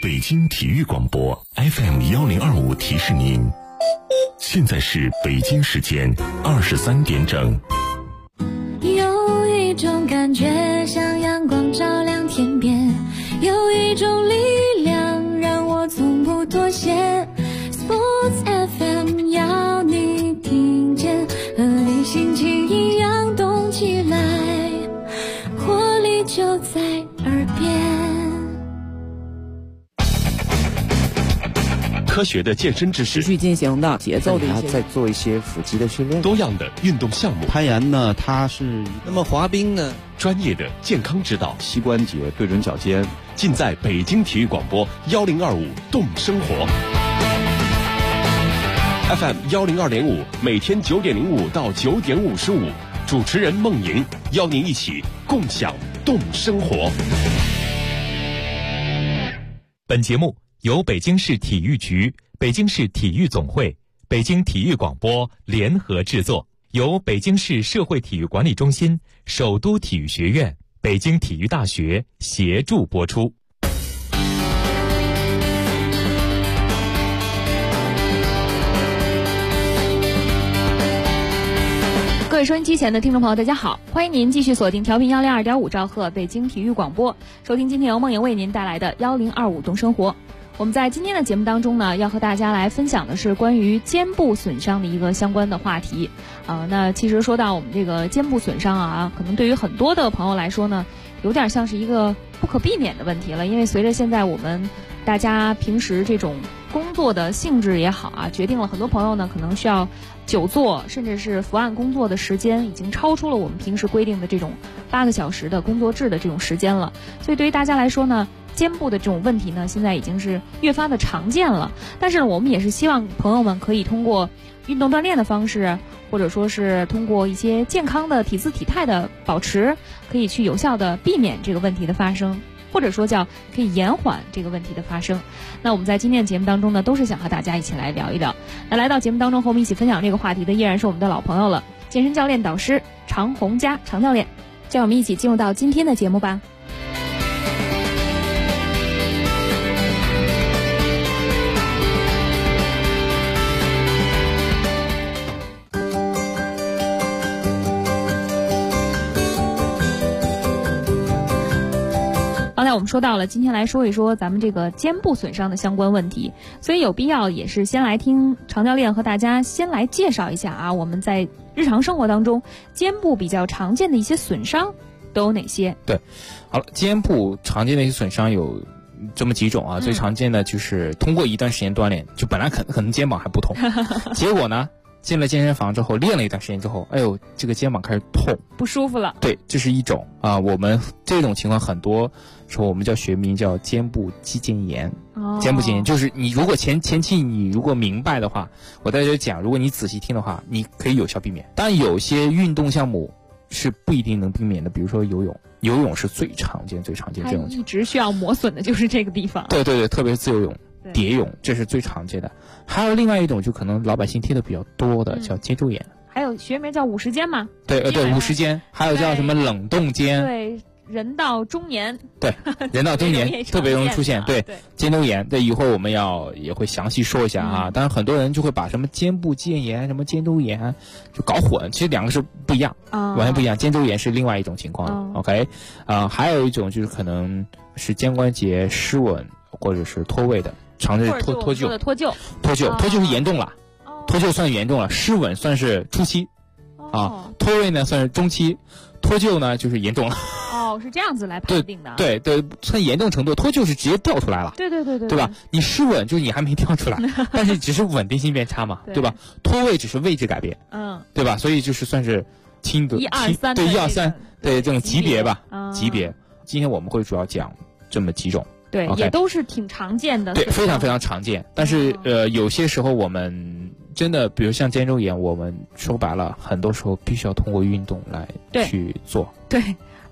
北京体育广播 FM1025提示您，现在是北京时间23点整。 有一种感觉像阳光照亮天边，有一种力量让我从不妥协。 Sports FM 要你听见，和你心情一样动起来，活力就在耳边。 科学的健身知识， 持续进行的节奏的一些， 再做一些腹肌的训练， 多样的运动项目， 攀岩呢，它是那么滑冰呢， 专业的健康指导， 膝关节对准脚尖， 尽在北京体育广播1025动生活 FM102.5，每天9点05到9点55，主持人孟莹邀您一起共享动生活。 本节目由北京市体育局、北京市体育总会、北京体育广播联合制作，由北京市社会体育管理中心、首都体育学院、北京体育大学协助播出。 各位收音机前的听众朋友，大家好，欢迎您继续锁定调频102.5兆赫北京体育广播，收听今天由梦莹为您带来的1025动生活。我们在今天的节目当中呢，要和大家来分享的是关于肩部损伤的一个相关的话题。那其实说到我们这个肩部损伤啊，可能对于很多的朋友来说呢，有点像是一个不可避免的问题了，因为随着现在我们大家平时这种工作的性质也好啊，决定了很多朋友呢可能需要久坐甚至是伏案工作的时间已经超出了我们平时规定的这种8个小时的工作制的这种时间了，所以对于大家来说呢，肩部的这种问题呢现在已经是越发的常见了。但是呢，我们也是希望朋友们可以通过运动锻炼的方式，或者说是通过一些健康的体姿体态的保持，可以去有效的避免这个问题的发生，或者说叫可以延缓这个问题的发生。那我们在今天的节目当中呢，都是想和大家一起来聊一聊。那来到节目当中和我们一起分享这个话题的依然是我们的老朋友了，健身教练导师常红佳常教练，让我们一起进入到今天的节目吧。刚才我们说到了，今天来说一说咱们这个肩部损伤的相关问题，所以有必要也是先来听常教练和大家先来介绍一下啊，我们在日常生活当中肩部比较常见的一些损伤都有哪些？ 对，好了，肩部常见的一些损伤有这么几种啊，最常见的就是通过一段时间锻炼，就本来可能肩膀还不痛，结果呢进了健身房之后练了一段时间之后，哎呦，这个肩膀开始痛， 不舒服了。 对，这是一种啊，我们这种情况很多时候我们叫学名叫肩部肌腱炎。肩部肌腱炎就是你如果前期你如果明白的话，我在这讲，如果你仔细听的话，你可以有效避免。但有些运动项目是不一定能避免的，比如说游泳，游泳是最常见这种情况。 它一直需要磨损的就是这个地方。 对对对，特别是自由泳。蝶泳，这是最常见的。还有另外一种，就可能老百姓听的比较多的，叫肩周炎。 还有学名叫50肩嘛？ 对对，50肩，还有叫什么冷冻肩？ 对，人到中年。 对，人到中年特别容易出现。对，肩周炎，对，一会儿我们也会详细说一下啊。当然，很多人就会把什么肩部肌腱炎、什么肩周炎就搞混，其实两个是不一样，完全不一样。肩周炎是另外一种情况。OK， 还有一种就是可能是肩关节失稳或者是脱位的。常见脱臼是严重了，脱臼算严重了，失稳算是初期，脱位呢算是中期，脱臼呢就是严重了。 是这样子来判定的。 对对，算严重程度，脱臼是直接掉出来了。对吧？你失稳就是你还没掉出来，但是只是稳定性变差嘛，对吧？脱位只是位置改变，对吧？所以就是算是轻的 1、2、3， 对1、2、3，对这种级别吧，级别。今天我们会主要讲这么几种。 对，也都是挺常见的。 对，非常非常常见。但是有些时候我们真的，比如像肩周炎，我们说白了，很多时候必须要通过运动来去做。 对，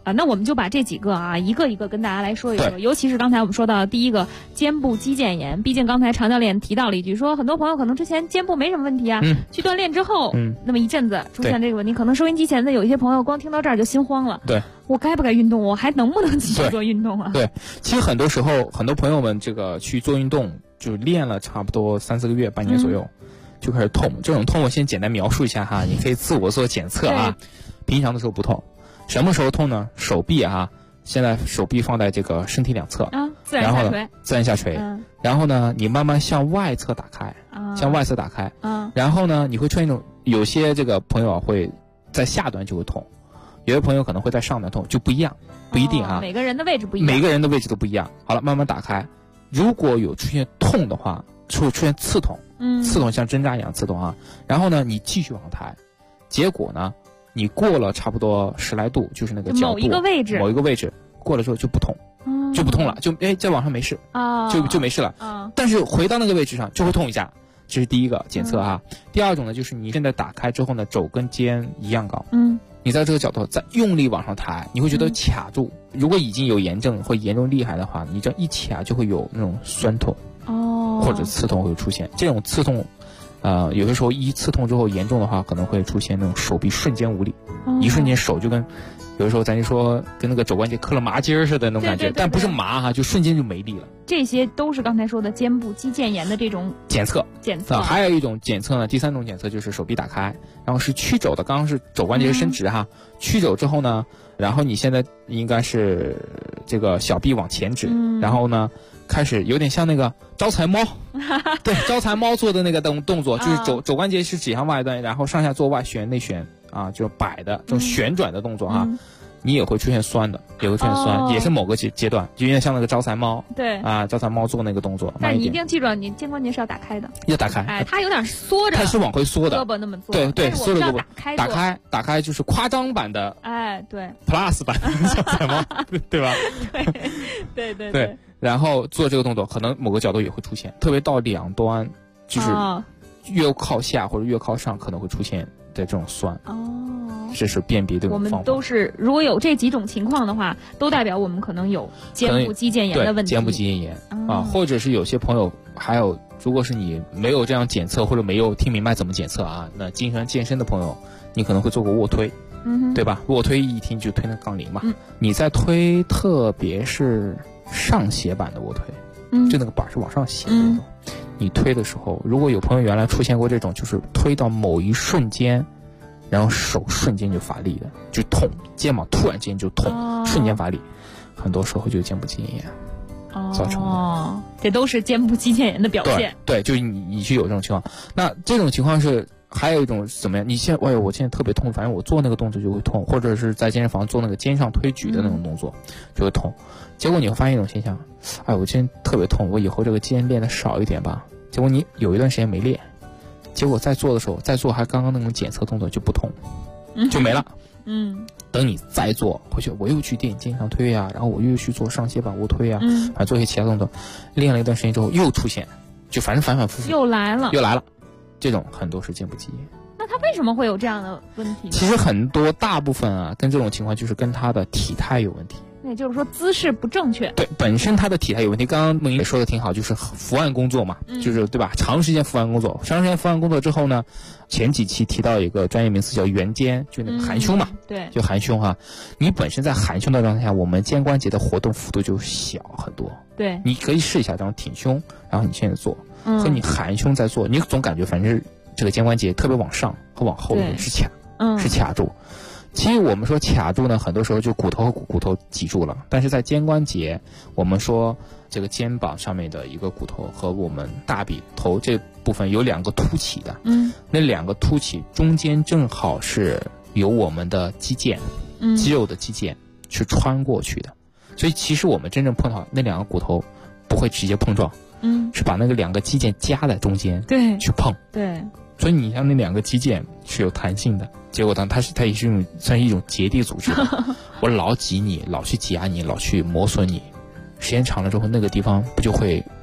那我们就把这几个啊一个一个跟大家来说一说，尤其是刚才我们说到第一个肩部肌腱炎，毕竟刚才常教练提到了一句，说很多朋友可能之前肩部没什么问题啊，去锻炼之后，那么一阵子出现这个问题，可能收音机前的有一些朋友光听到这儿就心慌了， 对， 我该不该运动？我还能不能继续做运动啊？ 对，其实很多时候很多朋友们这个去做运动，就练了差不多3-4个月、半年左右，就开始痛。这种痛我先简单描述一下哈，你可以自我做检测啊。平常的时候不痛，什么时候痛呢？手臂啊，现在手臂放在这个身体两侧啊，自然下垂， 自然下垂。然后呢，你慢慢向外侧打开，向外侧打开。然后呢，你会出现一种，有些这个朋友会在下端就会痛，有些朋友可能会在上端痛，就不一样，不一定啊。 每个人的位置不一样， 每个人的位置都不一样。好了，慢慢打开。如果有出现痛的话，会出现刺痛，刺痛像针扎一样刺痛啊。然后呢，你继续往上抬，结果呢？你过了差不多10来度，就是那个角度，某一个位置过了之后就不痛，就不痛了，就在往上没事啊，就没事了。但是回到那个位置上就会痛一下，这是第一个检测啊。第二种呢，就是你现在打开之后呢，肘跟肩一样高，你在这个角度再用力往上抬，你会觉得卡住。如果已经有炎症或严重厉害的话，你这一卡就会有那种酸痛或者刺痛会出现。这种刺痛。有的时候一刺痛之后严重的话，可能会出现那种手臂瞬间无力，一瞬间手就跟有的时候咱就说跟那个肘关节磕了麻筋似的那种感觉，但不是麻哈，就瞬间就没力了。 这些都是刚才说的肩部肌腱炎的这种检测。还有一种检测呢，第3种检测就是手臂打开，然后是曲肘的，刚刚是肘关节伸直哈，曲肘之后呢，然后你现在应该是这个小臂往前指，然后呢。开始有点像那个招财猫，对，招财猫做的那个动作，就是肘关节是指向外端，然后上下做外旋内旋啊，就摆的这种旋转的动作啊，你也会出现酸的，也会出现酸，也是某个阶段，就有点像那个招财猫， 对啊， 招财猫做那个动作。 但是你一定记住，你肩关节是要打开的， 要打开， 它有点缩着， 它是往回缩的， 胳膊那么做， 对，缩着胳膊， 打开就是夸张版的， 对 ，Plus 版的招财猫，对吧？对。然后做这个动作，可能某个角度也会出现，特别到两端，就是越靠下或者越靠上，可能会出现的这种酸。这是辨别的方法。 我们都是，如果有这几种情况的话，都代表我们可能有肩部肌腱炎的问题。 肩部肌腱炎或者是有些朋友还有，如果是你没有这样检测或者没有听明白怎么检测啊，那经常健身的朋友，你可能会做过卧推，对吧？卧推一听就推那杠铃嘛，你在推，特别是。上斜板的卧推，就那个板是往上斜的那种。你推的时候，如果有朋友原来出现过这种，就是推到某一瞬间，然后手瞬间就乏力的，就痛，肩膀突然间就痛，瞬间乏力，很多时候就是肩部肌腱炎造成的。 这都是肩部肌腱炎的表现。 对，就是你去有这种情况。那这种情况是。还有一种怎么样？我现在特别痛，反正我做那个动作就会痛，或者是在健身房做那个肩上推举的那种动作就会痛。结果你会发现一种现象，我今天特别痛，我以后这个肩练的少一点吧。结果你有一段时间没练，结果在做的时候，再做还刚刚那种检测动作就不痛，就没了。等你再做回去，我又去练肩上推啊，然后我又去做上斜板卧推啊，反正做一些其他动作，练了一段时间之后又出现，就反正反反复复又来了。 这种很多是肩部肌炎。 那他为什么会有这样的问题呢？ 其实大部分跟这种情况就是跟他的体态有问题。 那也就是说姿势不正确。 对，本身他的体态有问题。刚刚梦莹也说的挺好，就是伏案工作嘛，就是对吧？长时间伏案工作，之后呢，前几期提到一个专业名词叫圆肩，就那个含胸嘛， 对， 就含胸哈。你本身在含胸的状态下，我们肩关节的活动幅度就小很多。 对， 你可以试一下这样挺胸，然后你现在做。和你含胸在做，你总感觉反正是这个肩关节特别往上和往后是卡住。其实我们说卡住呢，很多时候就骨头和骨头挤住了，但是在肩关节，我们说这个肩膀上面的一个骨头和我们大髀头这部分有2个凸起的，那2个凸起中间正好是由我们的肌腱，肌肉的肌腱去穿过去的，所以其实我们真正碰到那2个骨头不会直接碰撞。是把那个2个肌腱夹在中间， 对， 去碰， 对， 所以你像那2个肌腱是有弹性的，结果它也是算是一种结缔组织的。我老挤你，老去挤压你，老去磨损你，时间长了之后，那个地方不就会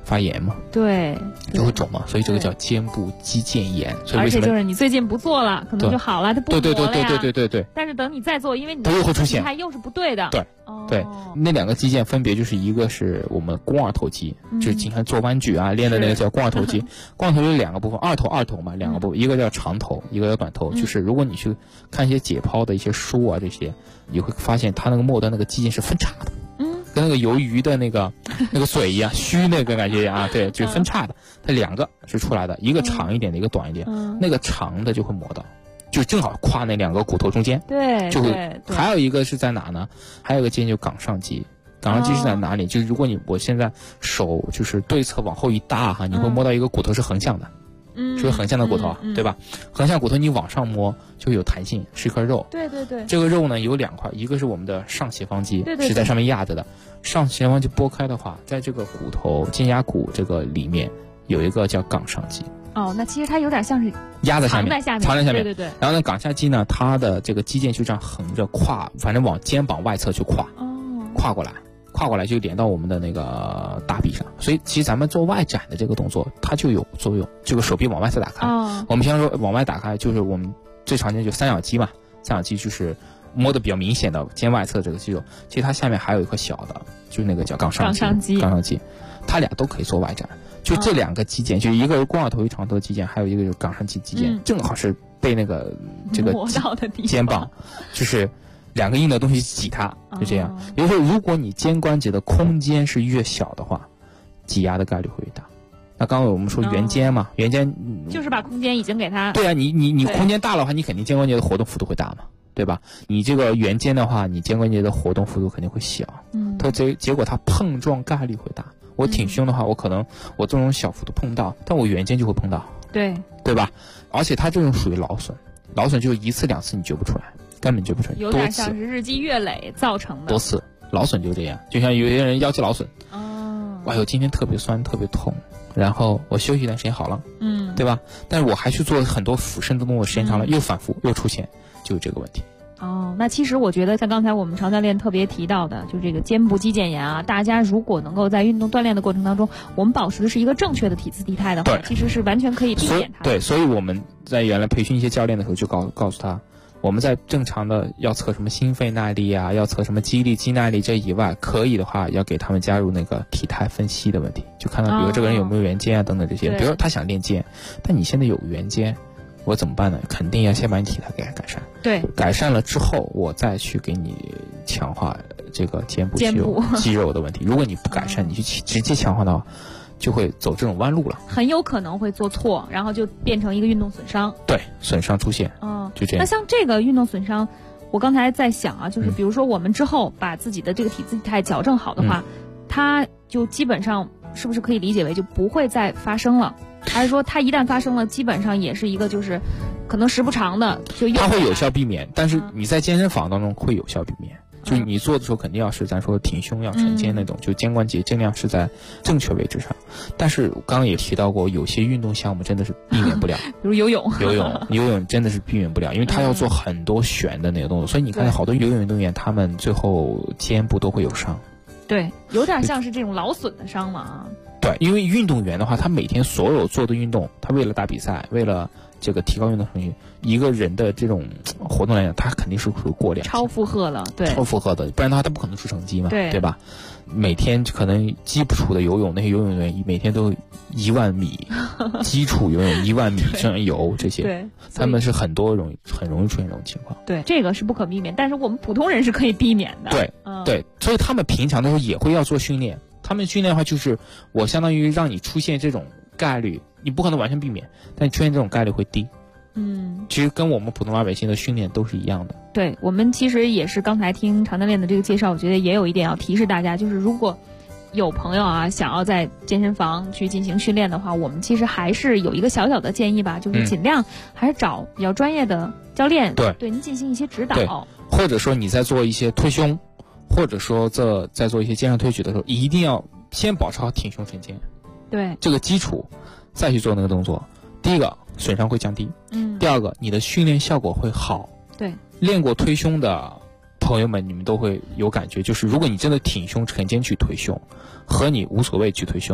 发炎嘛， 对， 就会肿嘛，所以这个叫肩部肌腱炎。所以而且就是你最近不做了，可能就好了，它不磨了呀。 对。 但是等你再做，因为你它又会出现， 又是不对的。 对，那2个肌腱分别就是一个是我们肱二头肌，就是经常做弯举啊练的那个叫肱二头肌。肱二头有2个部分，二头嘛，2个部分，一个叫长头，一个叫短头。就是如果你去看一些解剖的一些书啊这些，你会发现它那个末端那个肌腱是分叉的。跟那个鱿鱼的那个嘴一样，须那个感觉啊，对，就是分叉的。它2个是出来的，一个长一点的，一个短一点。那个长的就会磨到，就正好跨那2个骨头中间。 对， 就会。还有一个是在哪呢？还有一个肌腱就冈上肌。冈上肌是在哪里？就是如果我现在手就是对侧往后一搭哈，你会摸到一个骨头是横向的。是个横向的骨头，对吧？横向骨头你往上摸就会有弹性，是一块肉。 对。 这个肉呢有2块，一个是我们的上斜方肌，是在上面压着的。上斜方肌拨开的话，在这个骨头肩胛骨这个里面有一个叫冈上肌。 那其实它有点像是压在下面，藏在下面。 对。 然后呢，冈下肌呢，它的这个肌腱就这样横着跨，反正往肩膀外侧去跨，跨过来就连到我们的那个大臂上，所以其实咱们做外展的这个动作，它就有作用。这个手臂往外侧打开，我们平常说往外打开，就是我们最常见就三角肌嘛，三角肌就是摸得比较明显的肩外侧这个肌肉，其实它下面还有一块小的，就是那个叫冈上肌，它俩都可以做外展。就这2个肌腱，就一个是肱二头与长头肌腱，还有一个就是冈上肌肌腱，正好是被那个这个肩膀，就是2个硬的东西挤它，就这样。也就是说，如果你肩关节的空间是越小的话，挤压的概率会越大。那刚刚我们说圆肩嘛，圆肩就是把空间已经给它。 对啊，你空间大的话，你肯定肩关节的活动幅度会大嘛，对吧？你这个圆肩的话，你肩关节的活动幅度肯定会小，它结果它碰撞概率会大。我挺胸的话，我可能我这种小幅度碰到，但我圆肩就会碰到，对吧？而且它这种属于劳损，劳损就是1次2次你揪不出来。根本就不成， 有点像是日积月累造成的。 多次劳损就这样，就像有些人腰肌劳损，哇哟，今天特别酸特别痛，然后我休息一段时间好了，对吧？但是我还去做很多俯身的动作，时间长了又反复又出现，就有这个问题。 那其实我觉得像刚才我们常教练特别提到的，就这个肩部肌腱炎啊，大家如果能够在运动锻炼的过程当中，我们保持的是一个正确的体姿体态的话，其实是完全可以避免它。 对，所以我们在原来培训一些教练的时候就告诉他。我们在正常的要测什么心肺耐力啊，要测什么肌力、肌耐力这以外，可以的话要给他们加入那个体态分析的问题，就看到比如这个人有没有圆肩啊等等这些。比如说他想练肩，但你现在有圆肩，我怎么办呢？肯定要先把你体态给改善。 对， 改善了之后，我再去给你强化这个肩部肌肉的问题。如果你不改善，你去直接强化的话，就会走这种弯路了， 很有可能会做错，然后就变成一个运动损伤。 对，损伤出现，就这样。 那像这个运动损伤，我刚才在想啊，就是比如说我们之后把自己的这个体姿体态矫正好的话，它就基本上是不是可以理解为就不会再发生了？还是说它一旦发生了，基本上也是一个就是可能时不长的就它会有效避免，但是你在健身房当中会有效避免。就是你做的时候肯定要是咱说挺胸要承肩那种，就肩关节尽量是在正确位置上。但是我刚刚也提到过，有些运动项目真的是避免不了， 比如游泳真的是避免不了，因为他要做很多旋的那个动作，所以你看好多游泳运动员他们最后肩部都会有伤。 对，有点像是这种劳损的伤嘛。 对，因为运动员的话，他每天所有做的运动，他为了打比赛，为了这个提高运动成绩，一个人的这种活动来讲，他肯定是属于过量、 超负荷了，对， 超负荷的，不然的话他不可能出成绩嘛，对吧？每天可能基础的游泳，那些游泳员每天都1万米，基础游泳1万米这样游，这些，对，他们是很容易出现这种情况。 对，这个是不可避免，但是我们普通人是可以避免的。 对，对，所以他们平常的时候也会要做训练。他们训练的话，就是我相当于让你出现这种概率，你不可能完全避免，但出现这种概率会低。其实跟我们普通老百姓的训练都是一样的。 对，我们其实也是刚才听常教练的这个介绍，我觉得也有一点要提示大家，就是如果有朋友啊想要在健身房去进行训练的话，我们其实还是有一个小小的建议吧，就是尽量还是找比较专业的教练，对您进行一些指导， 或者说你在做一些推胸，或者说在做一些肩上推举的时候，一定要先保持好挺胸承肩， 对这个基础，再去做那个动作。第一个损伤会降低，第二个你的训练效果会好。 对， 练过推胸的朋友们，你们都会有感觉，就是如果你真的挺胸承肩去推胸，和你无所谓去推胸，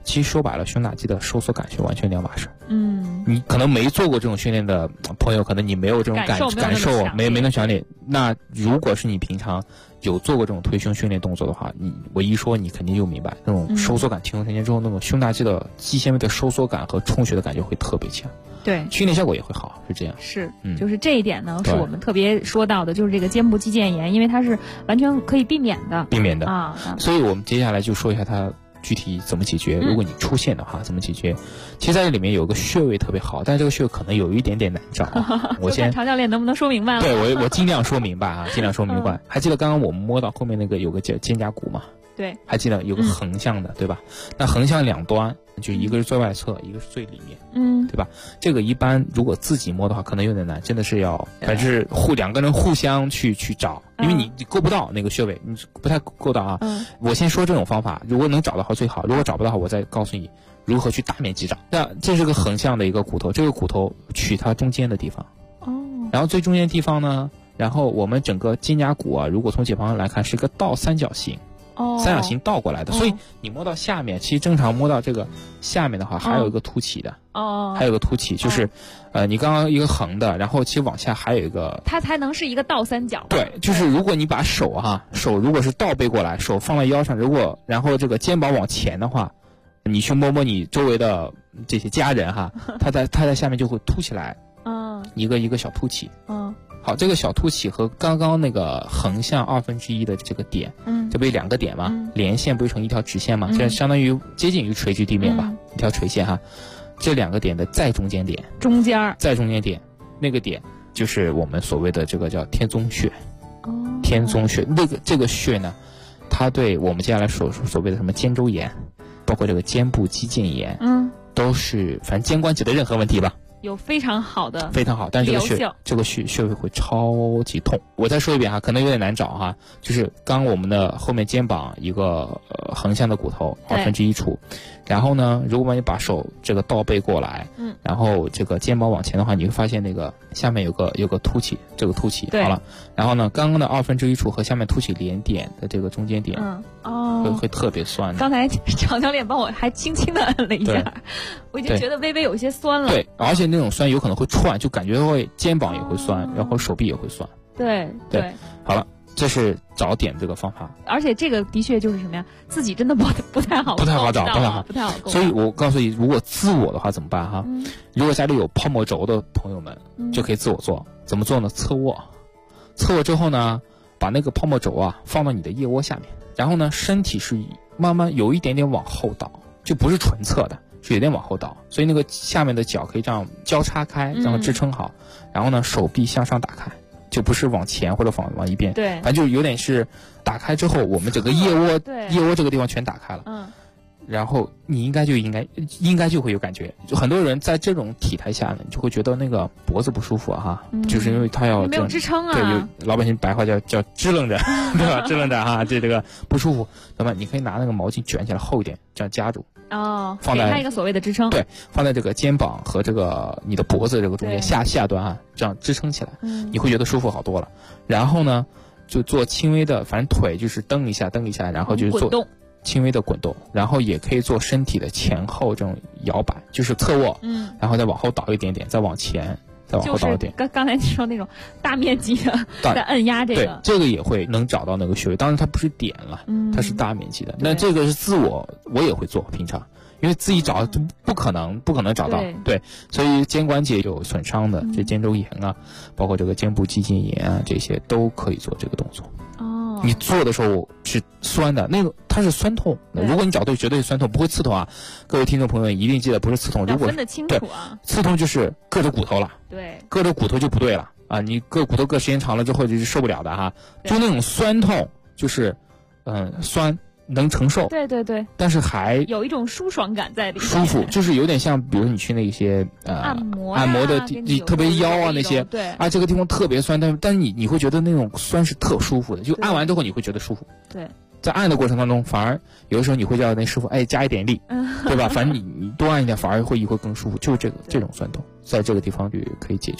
其实说白了，胸大肌的收缩感是完全两码事。你可能没做过这种训练的朋友，可能你没有这种感受，没那么强烈。那如果是你平常有做过这种推胸训练动作的话，我一说你肯定就明白，那种收缩感提供时间之后，那种胸大肌的肌纤维的收缩感和充血的感觉会特别强。 对， 训练效果也会好，是这样。 是，就是这一点呢，是我们特别说到的，就是这个肩部肌腱炎，因为它是完全可以避免的啊。 所以我们接下来就说一下它具体怎么解决。如果你出现的话，怎么解决？其实在这里面有个穴位特别好，但是这个穴位可能有一点点难找。我先常教练能不能说明白了？ 对，我尽量说明白啊，尽量说明白。还记得刚刚我们摸到后面那个有个叫肩胛骨吗？ 对， 还记得有个横向的，对吧？那横向两端，就一个是最外侧，一个是最里面，对吧？这个一般如果自己摸的话，可能有点难，真的是要，反正是两个人互相去找，因为你够不到那个穴位，你不太够到啊。我先说这种方法，如果能找到好最好，如果找不到，我再告诉你如何去大面积找。那这是个横向的一个骨头，这个骨头取它中间的地方，然后最中间的地方呢，然后我们整个肩胛骨啊，如果从解剖上来看是个倒三角形。三角形倒过来的，所以你摸到下面，其实正常摸到这个下面的话，还有一个凸起的，还有个凸起，就是，你刚刚一个横的，然后其实往下还有一个， 它才能是一个倒三角。 对，就是如果你把手如果是倒背过来，手放在腰上，然后这个肩膀往前的话，你去摸摸你周围的这些家人他在下面就会凸起来，一个小凸起，好，这个小凸起和刚刚那个横向1/2的这个点，这不是两个点吗？连线不是成一条直线吗？这相当于接近于垂直地面吧，一条垂线这两个点的再中间点，再中间点，那个点就是我们所谓的这个叫天宗穴。天宗穴，这个穴呢，它对我们接下来所谓的什么肩周炎，包括这个肩部肌腱炎，都是反正肩关节的任何问题吧。 有非常好， 但这个穴位会超级痛。我再说一遍可能有点难找就是刚我们的后面肩膀一个横向的骨头1/2处，然后呢，如果你把手这个倒背过来，然后这个肩膀往前的话，你会发现那个下面有个凸起，这个凸起好了，然后呢，刚刚的1/2处和下面凸起连点的这个中间点，会特别酸。 刚才常教练帮我还轻轻的摁了一下，我已经觉得微微有些酸了。 对，而且那种酸有可能会串，就感觉会肩膀也会酸，然后手臂也会酸。 对， 好了，这是找点这个方法。 而且这个的确就是什么呀？自己真的不太好找，不太好。 所以我告诉你，如果自我的话怎么办如果家里有泡沫轴的朋友们，就可以自我做。怎么做呢？侧卧之后呢，把那个泡沫轴放到你的腋窝下面，然后呢，身体是慢慢有一点点往后倒，就不是纯侧的。是有点往后倒，所以那个下面的脚可以这样交叉开，然后支撑好，然后呢手臂向上打开，就不是往前或者往一边， 对， 反正就有点是打开之后，我们整个腋窝这个地方全打开了，然后你应该就会有感觉。就很多人在这种体态下呢，你就会觉得那个脖子不舒服就是因为他要没有支撑对，有老百姓白话叫支棱着，对吧？支棱着这个不舒服，那么你可以拿那个毛巾卷起来厚一点，这样夹住。 放在它一个所谓的支撑， 对，放在这个肩膀和这个你的脖子这个中间下端这样支撑起来，你会觉得舒服好多了。然后呢，就做轻微的，反正腿就是蹬一下，然后就是做轻微的滚动，然后也可以做身体的前后这种摇摆，就是侧卧，然后再往后倒一点点，再往前。再往后倒一点， 刚才你说那种大面积的在摁压这个， 对，这个也会能找到那个穴位，当然它不是点了，它是大面积的。那这个是自我也会做，平常因为自己找不可能找到，对，所以肩关节有损伤的，这肩周炎包括这个肩部肌腱炎这些都可以做这个动作。你做的时候是酸的，那个它是酸痛。如果你找对，绝对是酸痛，不会刺痛各位听众朋友们一定记得不是刺痛。如果分得清楚刺痛就是硌着骨头了， 对， 硌着骨头就不对了你硌骨头硌时间长了之后就是受不了的就那种酸痛，就是酸能承受， 对， 但是还有一种舒爽感在里面， 舒服，就是有点像，比如你去那些按摩的特别腰那些， 对这个地方特别酸，但是你会觉得那种酸是特舒服的，就按完之后你会觉得舒服， 对， 在按的过程当中，反而有的时候你会叫那师傅加一点力，对吧？反正你多按一点，反而会更舒服，就是这种酸痛，在这个地方就可以解决。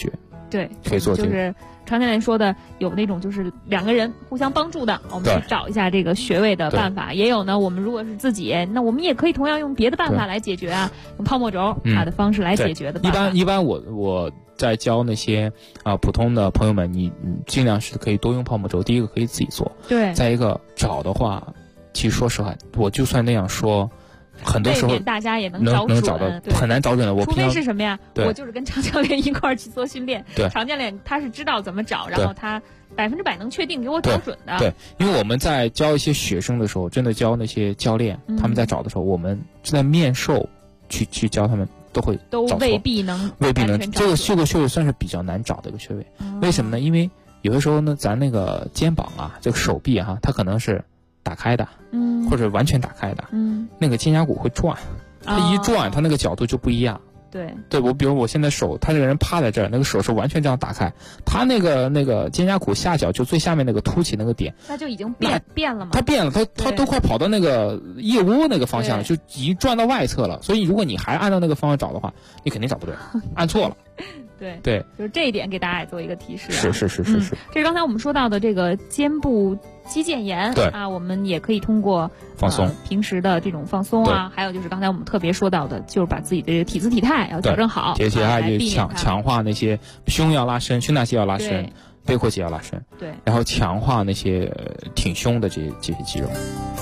对， 可以做这个。 就是常教练说的，有那种就是2个人互相帮助的，我们去找一下这个穴位的办法。也有呢，我们如果是自己，那我们也可以同样用别的办法来解决啊，用泡沫轴的方式来解决的办法。 一般我在教那些普通的朋友们，你尽量是可以多用泡沫轴。第一个可以自己做， 对。 再一个找的话，其实说实话，我就算那样说。很多时候大家也能找到，很难找准的。 除非是什么呀？我就是跟常教练一块儿去做训练，常教练他是知道怎么找，然后他100%能确定给我找准的。 对，因为我们在教一些学生的时候，真的教那些教练，他们在找的时候，我们在面授去教他们，都未必能。这个穴位算是比较难找的一个穴位。为什么呢？因为有的时候呢，咱那个肩膀啊，这个手臂哈，它可能是打开的，或者完全打开的，那个肩胛骨会转，它一转，它那个角度就不一样。对，我比如我现在手，他这个人趴在这儿，那个手是完全这样打开，他那个肩胛骨下角就最下面那个凸起那个点， 那就已经变了嘛。 它变了，它都快跑到那个腋窝那个方向了，就已经转到外侧了。所以如果你还按照那个方向找的话，你肯定找不对，按错了。对， 就是这一点给大家也做一个提示。 是。 这是刚才我们说到的这个肩部肌腱炎，我们也可以通过放松， 平时的这种放松啊，还有就是刚才我们特别说到的，就是把自己的体姿体态要矫正好， 而且还就强化那些胸要拉伸，胸大肌要拉伸，背阔肌要拉伸， 对， 然后强化那些挺胸的这些肌肉。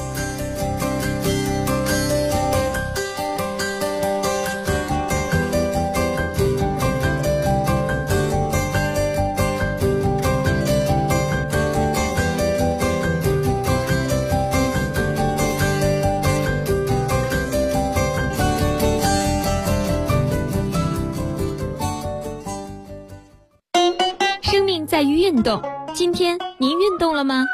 在于运动，今天您运动了吗？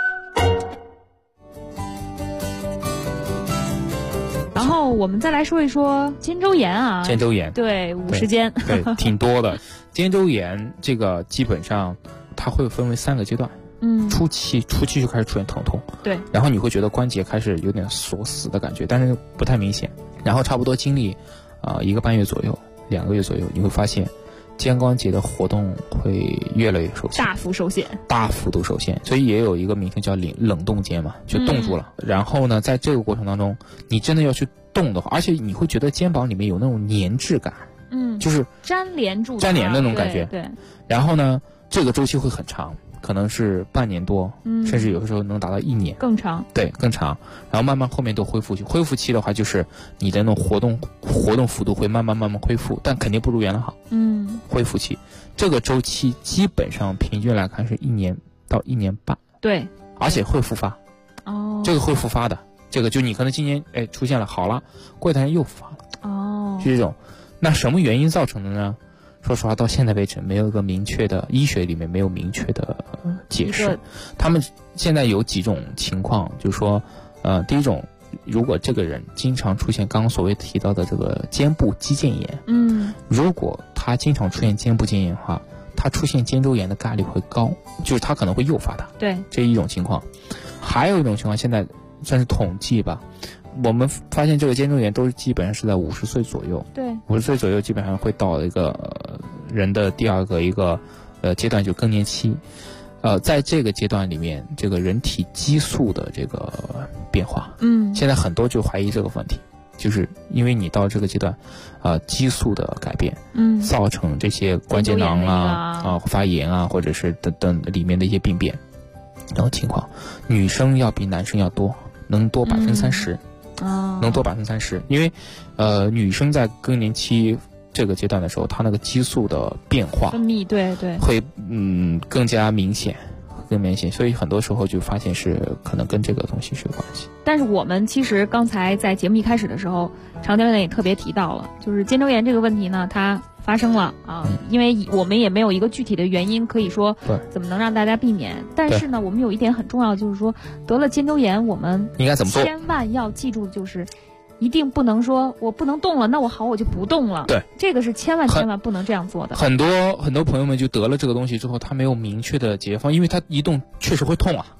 然后我们再来说一说肩周炎啊。 肩周炎， 对，50肩， 对，挺多的。肩周炎这个基本上它会分为3个阶段。初期就开始出现疼痛， 对， 然后你会觉得关节开始有点锁死的感觉，但是不太明显。然后差不多经历1个半月左右，2个月左右，你会发现肩关节的活动会越来越受限，大幅度受限，所以也有一个名称叫冷冻肩嘛，就冻住了。然后呢，在这个过程当中，你真的要去动的话，而且你会觉得肩膀里面有那种粘滞感，就是粘连的那种感觉。 对。 然后呢，这个周期会很长，可能是半年多，甚至有的时候能达到1年， 更长。 对，更长。然后慢慢后面都恢复期的话，就是你的那种活动幅度会慢慢恢复，但肯定不如原来好。恢复期这个周期基本上平均来看是1年到1年半。 对， 而且会复发。这个会复发的，这个就你可能今年出现了好了，过一段时间又复发了。是这种。那什么原因造成的呢？说实话，到现在为止没有一个明确的，医学里面没有明确的解释。他们现在有几种情况，就是说，第一种，如果这个人经常出现刚刚所谓提到的这个肩部肌腱炎，如果他经常出现肩部肌腱炎的话，他出现肩周炎的概率会高，就是他可能会诱发它。 对， 这一种情况。还有一种情况，现在算是统计吧。我们发现这个肩周炎都是基本上是在50岁左右， 对 ，50岁左右基本上会到一个人的第2个一个阶段，就更年期。在这个阶段里面，这个人体激素的这个变化，现在很多就怀疑这个问题，就是因为你到这个阶段，激素的改变，造成这些关节囊发炎啊，或者是等里面的一些病变，这种情况，女生要比男生要多，能多30%。能多30%，因为女生在更年期这个阶段的时候，她那个激素的变化分泌，对， 会更加明显，所以很多时候就发现是可能跟这个东西是有关系。 但是我们其实刚才在节目一开始的时候，常教练也特别提到了，就是肩周炎这个问题呢，它发生了啊，因为我们也没有一个具体的原因可以说怎么能让大家避免。但是呢，我们有一点很重要，就是说得了肩周炎，我们应该怎么做？ 千万要记住，就是一定不能说我不能动了，那我就不动了。 对， 这个是千万不能这样做的。 很多朋友们就得了这个东西之后，他没有明确的解决方案，因为他一动确实会痛啊。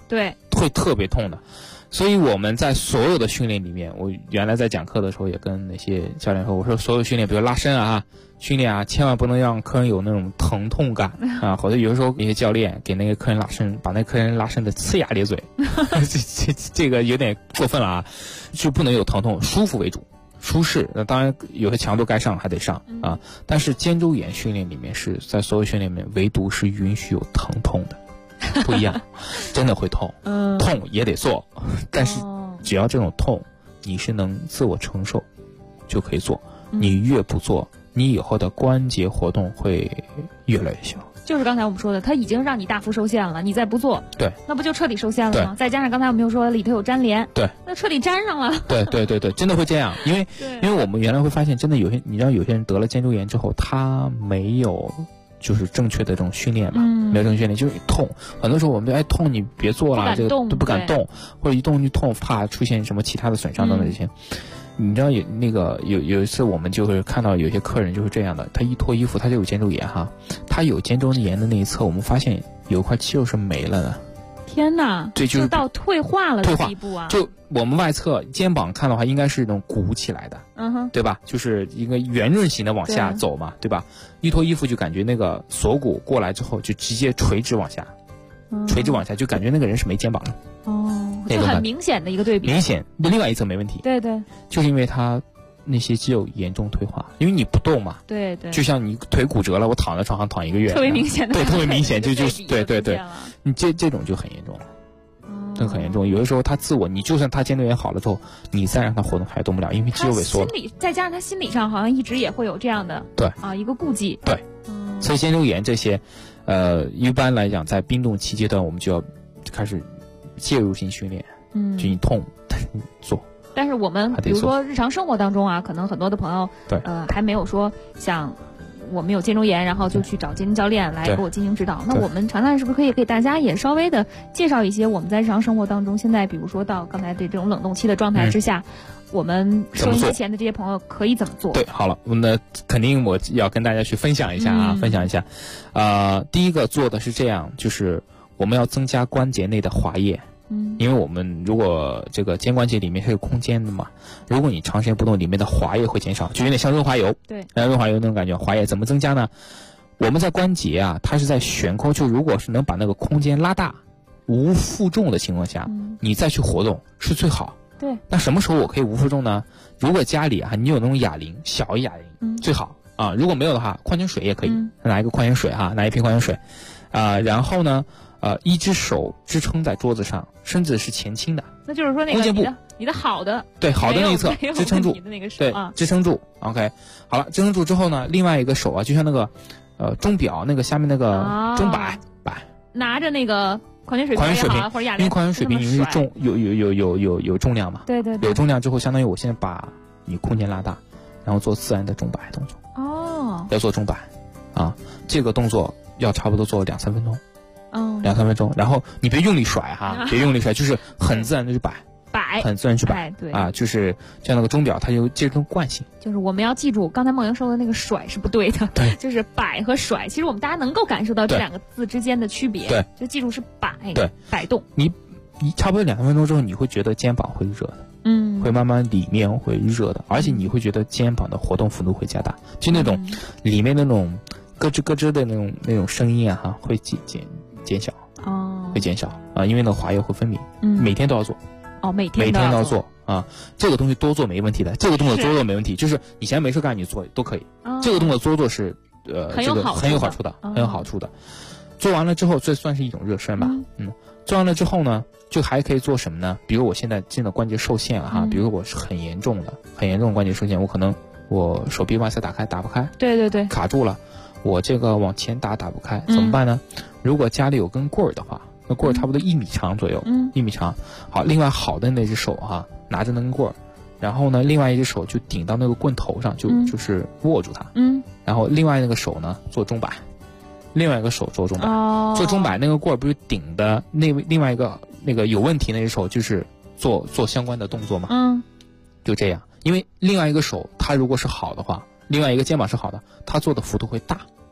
对， 会特别痛的。所以我们在所有的训练里面，我原来在讲课的时候也跟那些教练说，我说所有训练，比如拉伸啊、训练啊，千万不能让客人有那种疼痛感啊，或者有的时候一些教练给那个客人拉伸，把那客人拉伸的呲牙咧嘴，这个有点过分了啊，就不能有疼痛，舒服为主。舒适，那当然有些强度该上还得上啊，但是肩周炎训练里面是在所有训练里面唯独是允许有疼痛的，不一样，真的会痛，痛也得做，但是只要这种痛你是能自我承受就可以做，你越不做，你以后的关节活动会越来越小。 就是刚才我们说的，它已经让你大幅受限了，你再不做， 对， 那不就彻底受限了吗？再加上刚才我们又说里头有粘连， 对， 那彻底粘上了。 对，真的会这样，因为我们原来会发现，真的有些，你知道有些人得了肩周炎之后，他没有就是正确的这种训练嘛，没有正确训练就是痛，很多时候我们就痛你别做了，这个都不敢动，或者一动就痛，怕出现什么其他的损伤等等这些。你知道有一次我们就会看到有些客人就是这样的，他一脱衣服他就有肩周炎哈，他有肩周炎的那一侧，我们发现有一块肌肉是没了的。 天哪， 对，就到退化了的地步啊！ 就我们外侧肩膀看的话，应该是那种鼓起来的，对吧？就是一个圆润型的往下走嘛，对吧？一脱衣服就感觉那个锁骨过来之后，就直接垂直往下，就感觉那个人是没肩膀的。 就很明显的一个对比。 明显，另外一侧没问题。 对， 就是因为他那些肌肉严重退化，因为你不动嘛。对，就像你腿骨折了，我躺在床上躺1个月， 特别明显的。 对，特别明显，对，你这种就很严重，这很严重。有的时候他自我，你就算他肩周炎好了之后，你再让他活动还动不了，因为肌肉萎缩了。 再加上他心理上好像一直也会有这样的一个顾忌。 对，所以肩周炎这些，一般来讲在冰冻期阶段，我们就要开始介入性训练，就你痛，但是你做。 但是我们比如说日常生活当中啊，可能很多的朋友还没有说像我们有肩周炎，然后就去找健身教练来给我进行指导。那我们常常是不是可以给大家也稍微的介绍一些我们在日常生活当中，现在比如说到刚才的这种冷冻期的状态之下，我们收音机前的这些朋友可以怎么做？ 对，好了，那肯定我要跟大家去分享一下啊，分享一下。第一个做的是这样，就是我们要增加关节内的滑液。因为我们如果这个肩关节里面是有空间的嘛，如果你长时间不动，里面的滑液会减少，就有点像润滑油。 对， 润滑油那种感觉。滑液怎么增加呢？我们在关节啊，它是在悬空，就如果是能把那个空间拉大，无负重的情况下，你再去活动是最好。 对。那什么时候我可以无负重呢？如果家里啊你有那种哑铃，小哑铃，最好啊。如果没有的话，矿泉水也可以，拿一个矿泉水哈，拿一瓶矿泉水，然后呢。一只手支撑在桌子上，身子是前倾的， 那就是说那个你的好的， 对，好的那一侧支撑住，对，支撑住。OK， 好了，支撑住之后呢，另外一个手啊，就像那个钟表那个下面那个钟摆， 拿着那个矿泉水瓶或者哑铃， 因为矿泉水瓶因为重有重量嘛， 对， 有重量之后，相当于我现在把你空间拉大，然后做自然的钟摆动作。要做钟摆啊，这个动作要差不多做2-3分钟。2-3分钟，然后你别用力甩哈，别用力甩，就是很自然的去摆，很自然去摆， 对就是像那个钟表，它有这种惯性。 就是我们要记住，刚才梦莹说的那个甩是不对的， 对， 就是摆和甩，其实我们大家能够感受到这2个字之间的区别， 对， 就记住是摆， 对， 摆动。 你差不多2-3分钟之后，你会觉得肩膀会热的，会慢慢里面会热的，而且你会觉得肩膀的活动幅度会加大，就那种里面那种咯吱咯吱的那种声音啊，哈，会减小会减小因为那个滑液会分泌，每天都要做每天都要做这个东西多做没问题的，这个动作多做没问题，就是你闲没事干你做都可以，这个动作多做是很有好处的，做完了之后这算是一种热身吧，做完了之后呢，就还可以做什么呢？比如我现在真的关节受限了哈，比如我是很严重的关节受限，我可能我手臂外侧打不开， 对， 卡住了。我这个往前打不开，怎么办呢？如果家里有根棍儿的话，那棍儿差不多1米长左右，1米长。好，另外好的那只手拿着那根棍儿，然后呢，另外一只手就顶到那个棍头上，就是握住它，然后另外那个手呢做钟摆，另外一个手做钟摆，做钟摆那个棍儿不是顶的另外一个那个有问题那只手就是做相关的动作嘛，就这样，因为另外一个手它如果是好的话。另外一个肩膀是好的，他做的幅度会大，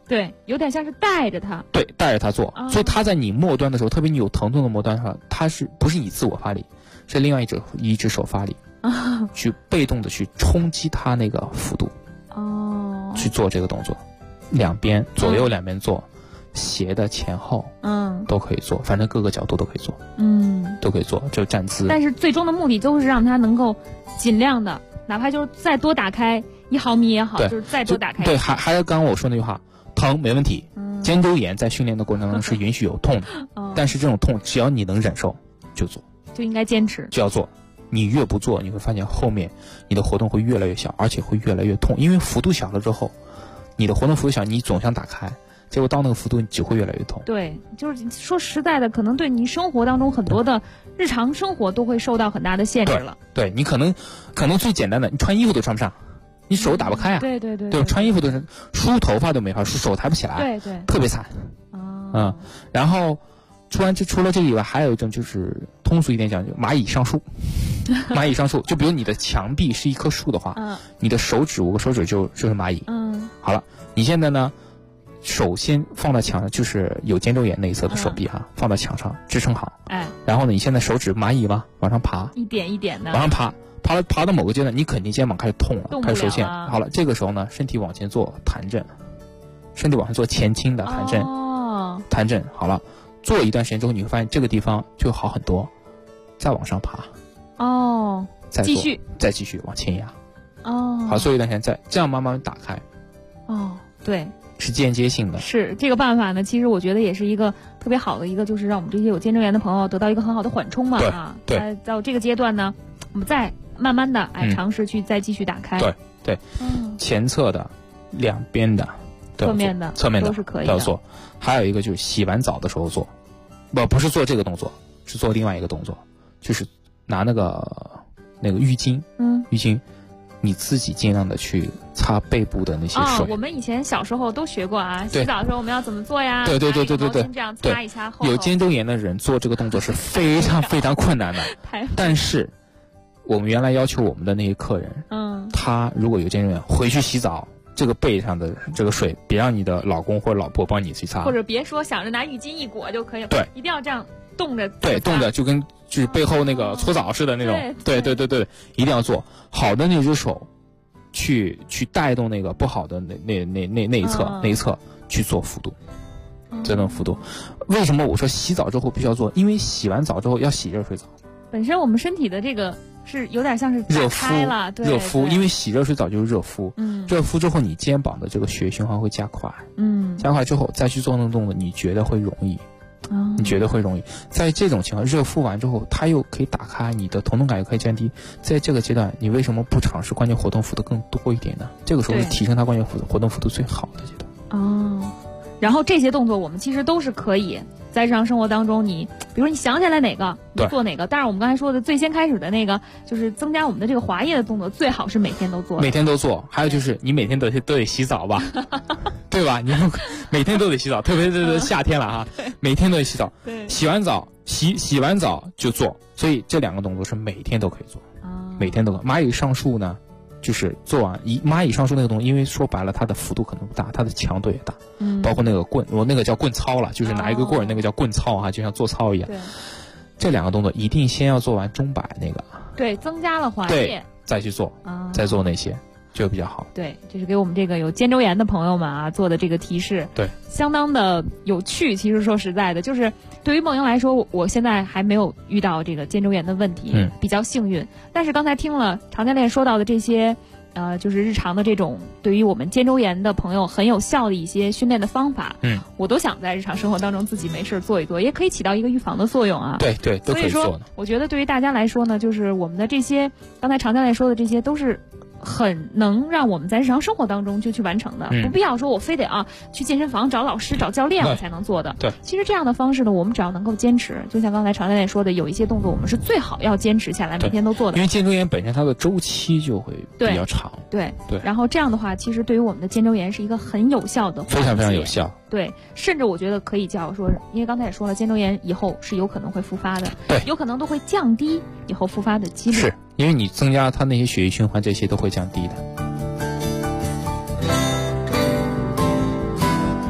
对，有点像是带着它。 对，带着它做。所以它在你末端的时候，特别你有疼痛的末端上，它是不是你自我发力，是另外一只手发力，去被动的去冲击它那个幅度。去做这个动作，两边左右两边做，斜的前后，都可以做，反正各个角度都可以做，都可以做，就站姿。 但是最终的目的都是让它能够尽量的，哪怕就是再多打开1毫米也好，就是再多打开。 对，还是刚刚我说那句话，疼没问题。肩周炎在训练的过程中是允许有痛的，但是这种痛只要你能忍受就做， 就应该坚持， 就要做。你越不做，你会发现后面你的活动会越来越小，而且会越来越痛，因为幅度小了之后，你的活动幅度小，你总想打开，结果到那个幅度你只会越来越痛。 对，就是说实在的，可能对你生活当中很多的日常生活都会受到很大的限制了。 对，你可能最简单的，你穿衣服都穿不上，你手打不开啊。 对， 穿衣服都是梳头发都没法梳，手抬不起来。 对， 特别惨。然后除了这个以外，还有一种就是通俗一点讲，就蚂蚁上树。蚂蚁上树，就比如你的墙壁是一棵树的话，你的手指5个手指就是蚂蚁。好了，你现在呢，手先放到墙上，就是有肩周炎那一侧的手臂哈，放到墙上支撑好。然后呢，你现在手指蚂蚁吧，往上爬， 一点一点的往上爬到某个阶段，你肯定肩膀开始痛了，开始受限。好了，这个时候呢，身体往前做弹震，身体往上做前倾的弹震。弹震好了，做一段时间之后，你会发现这个地方就好很多，再往上爬。再继续往前压。好，做一段时间再这样慢慢打开。 对， 是间接性的。 是这个办法呢，其实我觉得也是一个特别好的一个，就是让我们这些有肩周炎的朋友得到一个很好的缓冲嘛。 对。 到这个阶段呢，我们再慢慢的尝试去再继续打开。 对。前侧的、两边的、 侧面的都是可以的。 要做。还有一个就是洗完澡的时候做，不是做这个动作，是做另外一个动作，就是拿那个浴巾，浴巾，你自己尽量的去擦背部的那些水。 我们以前小时候都学过啊，洗澡的时候我们要怎么做呀？ 对， 这样擦一擦。 有肩周炎的人做这个动作是非常非常困难的。但是我们原来要求我们的那些客人，他如果有肩周炎，回去洗澡，这个背上的这个水，别让你的老公或者老婆帮你去擦， 或者别说想着拿浴巾一裹就可以了。 对， 一定要这样冻着。 对，冻着就跟就是背后那个搓澡似的那种。对，一定要做好的那只手，去带动那个不好的那一侧去做幅度，这种幅度。为什么我说洗澡之后必须要做？因为洗完澡之后要洗热水澡。本身我们身体的这个是有点像是热敷， 因为洗热水澡就是热敷。热敷之后，你肩膀的这个血液循环会加快。加快之后再去做那个动作，你觉得会容易。在这种情况，热敷完之后，它又可以打开，你的疼痛感又可以降低。在这个阶段，你为什么不尝试关节活动幅度更多一点呢？这个时候是提升它关节活动幅度最好的阶段。 然后这些动作我们其实都是可以在日常生活当中，比如你想起来哪个你做哪个。但是我们刚才说的最先开始的那个，就是增加我们的这个滑液的动作，最好是每天都做。 还有就是你每天都得洗澡吧，对吧？你每天都得洗澡，特别是夏天了哈，每天都得洗澡。洗完澡洗完澡就做，所以这2个动作是每天都可以做，每天都可以。蚂蚁上树呢，就是做完蚂蚁上树那个动作，因为说白了它的幅度可能不大，它的强度也大。包括那个棍，我那个叫棍操了，就是拿一个棍那个叫棍操哈，就像做操一样。这2个动作一定先要做完中摆那个。对， 增加了滑液， 再去做，再做那些就比较好。 对，这是给我们这个有肩周炎的朋友们做的这个提示。 对， 相当的有趣。其实说实在的，就是对于梦莹来说，我现在还没有遇到这个肩周炎的问题，比较幸运。但是刚才听了常教练说到的这些。就是日常的这种对于我们肩周炎的朋友很有效的一些训练的方法，我都想在日常生活当中自己没事做一做，也可以起到一个预防的作用啊。 对，都可以做的。所以说， 我觉得对于大家来说呢，就是我们的这些刚才常教练说的这些，都是很能让我们在日常生活当中就去完成的，不必要说我非得去健身房找老师找教练我才能做的。 对， 其实这样的方式呢，我们只要能够坚持，就像刚才常教练说的，有一些动作我们是最好要坚持下来，每天都做的。 因为肩周炎本身它的周期就会比较长。 对。然后这样的话，其实对于我们的肩周炎是一个很有效的， 非常非常有效。 对，甚至我觉得可以叫说，因为刚才也说了，肩周炎以后是有可能会复发的， 对， 有可能都会降低以后复发的几率。 是因为你增加它那些血液循环，这些都会降低的。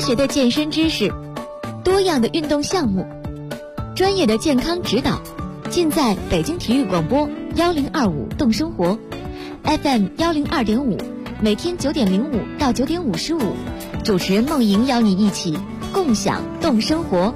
学的健身知识，多样的运动项目，专业的健康指导，尽在北京体育广播1025动生活 FM 102.5，每天9:05到9:55，主持人梦莹邀你一起共享动生活。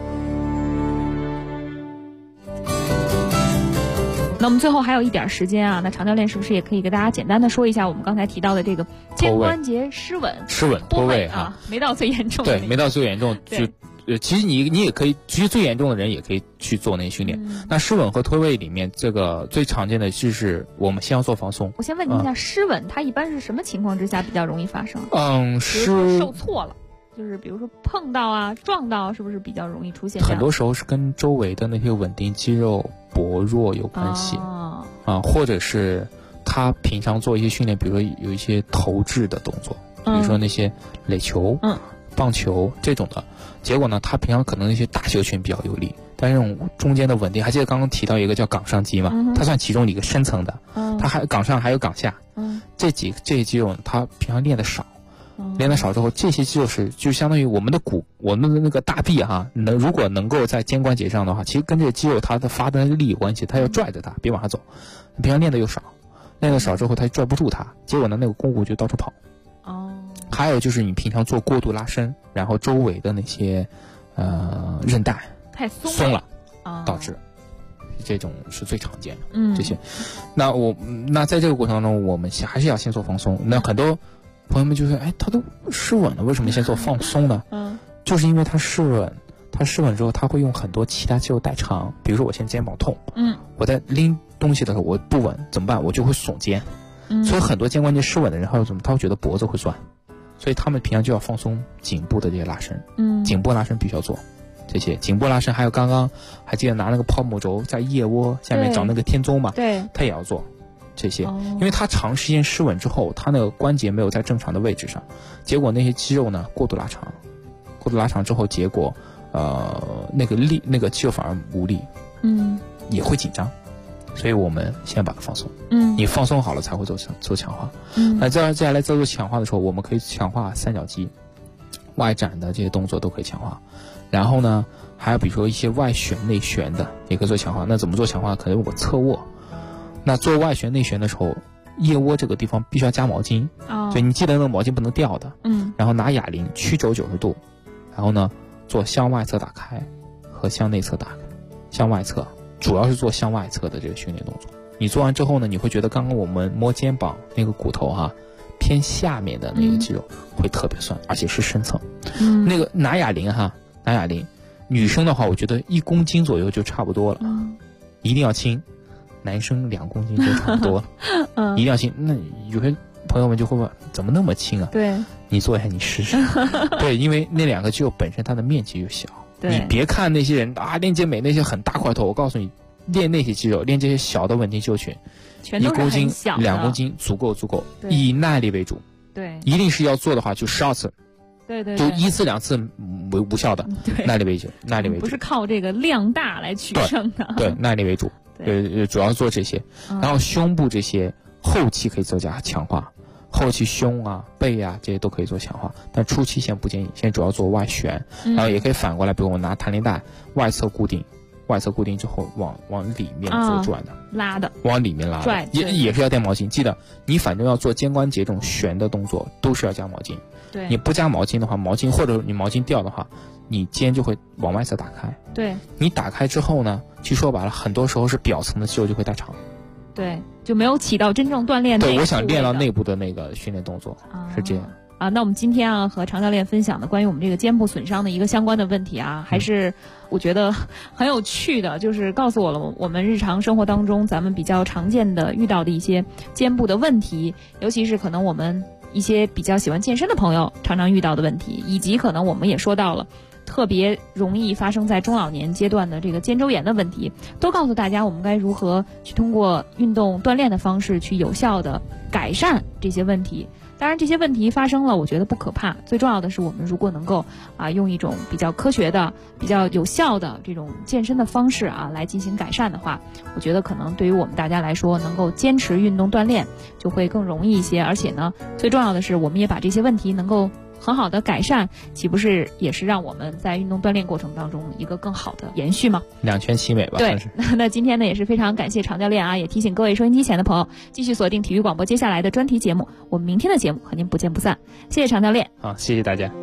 那我们最后还有一点时间啊，那常教练是不是也可以给大家简单的说一下我们刚才提到的这个肩关节失稳脱位啊，没到最严重。 对，没到最严重就其实你也可以，其实最严重的人也可以去做那些训练。那失稳和脱位里面，这个最常见的就是我们先要做放松。 我先问您一下，失稳它一般是什么情况之下比较容易发生？ 是受挫了。就是比如说碰到啊、撞到，是不是比较容易出现？ 很多时候是跟周围的那些稳定肌肉薄弱有关系或者是他平常做一些训练，比如说有一些投掷的动作，比如说那些垒球、棒球这种的，结果呢，他平常可能那些大球群比较有力，但是这种中间的稳定，还记得刚刚提到一个叫冈上肌嘛？它算其中的一个深层的，它还冈上还有冈下，这些肌肉他平常练的少。练得少之后，这些肌肉就相当于我们的我们的那个大臂如果能够在肩关节上的话，其实跟这个肌肉它的发的力有关系，它要拽着它，别往下走。你平常练的又少，练得少之后，它拽不住它，结果呢，那个肱骨就到处跑。还有就是你平常做过度拉伸，然后周围的那些韧带太松了，导致这种是最常见的。这些，那在这个过程当中，我们还是要先做放松。那很多朋友们就说，他都失稳了，为什么先做放松呢？就是因为他失稳之后，他会用很多其他肌肉代偿。比如说我现在肩膀痛，我在拎东西的时候我不稳怎么办？我就会耸肩。所以很多肩关节失稳的人，他会觉得脖子会酸，所以他们平常就要放松颈部的这些拉伸。颈部拉伸必须要做。这些颈部拉伸，还有刚刚还记得拿那个泡沫轴在腋窝下面找那个天宗嘛？对，他也要做。这些，因为它长时间失稳之后，它那个关节没有在正常的位置上，结果那些肌肉呢过度拉长之后，结果那个肌肉反而无力，也会紧张，所以我们先把它放松，你放松好了才会做强化，那接下来做强化的时候，我们可以强化三角肌、外展的这些动作都可以强化，然后呢，还有比如说一些外旋、内旋的也可以做强化。那怎么做强化？可能我侧卧。那做外旋内旋的时候，腋窝这个地方必须要加毛巾，所以你记得那个毛巾不能掉的，然后拿哑铃曲肘90度，然后呢做向外侧打开和向内侧打开，向外侧主要是做向外侧的这个训练动作。你做完之后呢，你会觉得刚刚我们摸肩膀那个骨头偏下面的那个肌肉会特别酸，而且是深层。那个拿哑铃，女生的话我觉得1公斤左右就差不多了，一定要轻。男生2公斤就差不多了，一定要轻。那有些朋友们就会问，怎么那么轻啊？对，你做一下，你试试。对，因为那2个肌肉本身它的面积就小。你别看那些人练健美那些很大块头，我告诉你，练那些肌肉，练这些小的稳定肌肉群，1公斤、2公斤足够，以耐力为主。对，一定是要做的话，就12次。对，就1次2次为无效的，耐力为主，不是靠这个量大来取胜的。对，耐力为主。主要做这些，然后胸部这些后期可以做强化，后期胸背这些都可以做强化，但初期先不建议，先主要做外旋，然后也可以反过来，比如我拿弹力带外侧固定之后往里面做转的，拉的，往里面拉的，也是要带毛巾。记得你反正要做肩关节这种旋的动作，都是要加毛巾。对，你不加毛巾的话，或者你毛巾掉的话，你肩就会往外侧打开。对，你打开之后呢，其实说白了，很多时候是表层的肌肉就会代偿。对，就没有起到真正锻炼内部。对，我想练到内部的那个训练动作，是这样。那我们今天和常教练分享的关于我们这个肩部损伤的一个相关的问题还是我觉得很有趣的，就是告诉我了我们日常生活当中咱们比较常见的遇到的一些肩部的问题，尤其是可能我们一些比较喜欢健身的朋友常常遇到的问题，以及可能我们也说到了特别容易发生在中老年阶段的这个肩周炎的问题，都告诉大家我们该如何去通过运动锻炼的方式去有效的改善这些问题。当然这些问题发生了，我觉得不可怕，最重要的是我们如果能够用一种比较科学的、比较有效的这种健身的方式来进行改善的话，我觉得可能对于我们大家来说，能够坚持运动锻炼就会更容易一些。而且呢，最重要的是我们也把这些问题能够很好的改善，岂不是也是让我们在运动锻炼过程当中一个更好的延续吗？ 两全其美吧。 对，那今天呢也是非常感谢常教练啊，也提醒各位收音机前的朋友继续锁定体育广播接下来的专题节目，我们明天的节目和您不见不散。谢谢常教练。 好，谢谢大家。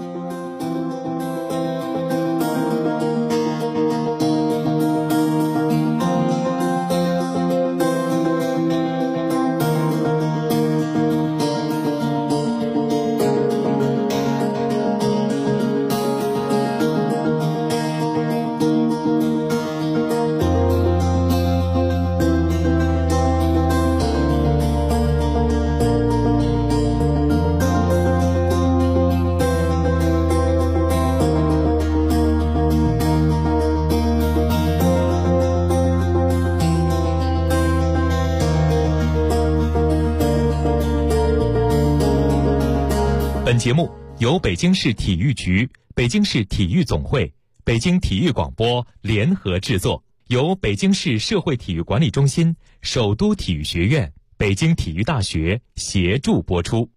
本节目由北京市体育局、北京市体育总会、北京体育广播联合制作，由北京市社会体育管理中心、首都体育学院、北京体育大学协助播出。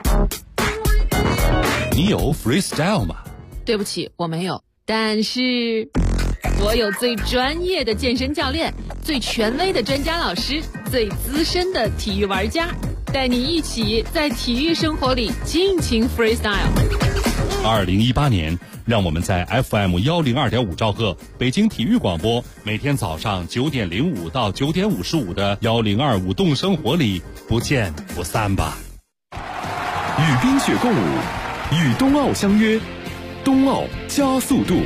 你有 freestyle 吗？ 对不起，我没有，但是我有最专业的健身教练，最权威的专家老师，最资深的体育玩家，带你一起在体育生活里尽情 freestyle。 2018年，让我们在 FM102.5兆赫北京体育广播，每天早上9点05到9点55的1025舞动生活里不见不散吧。与冰雪共舞，与冬奥相约，冬奥加速度。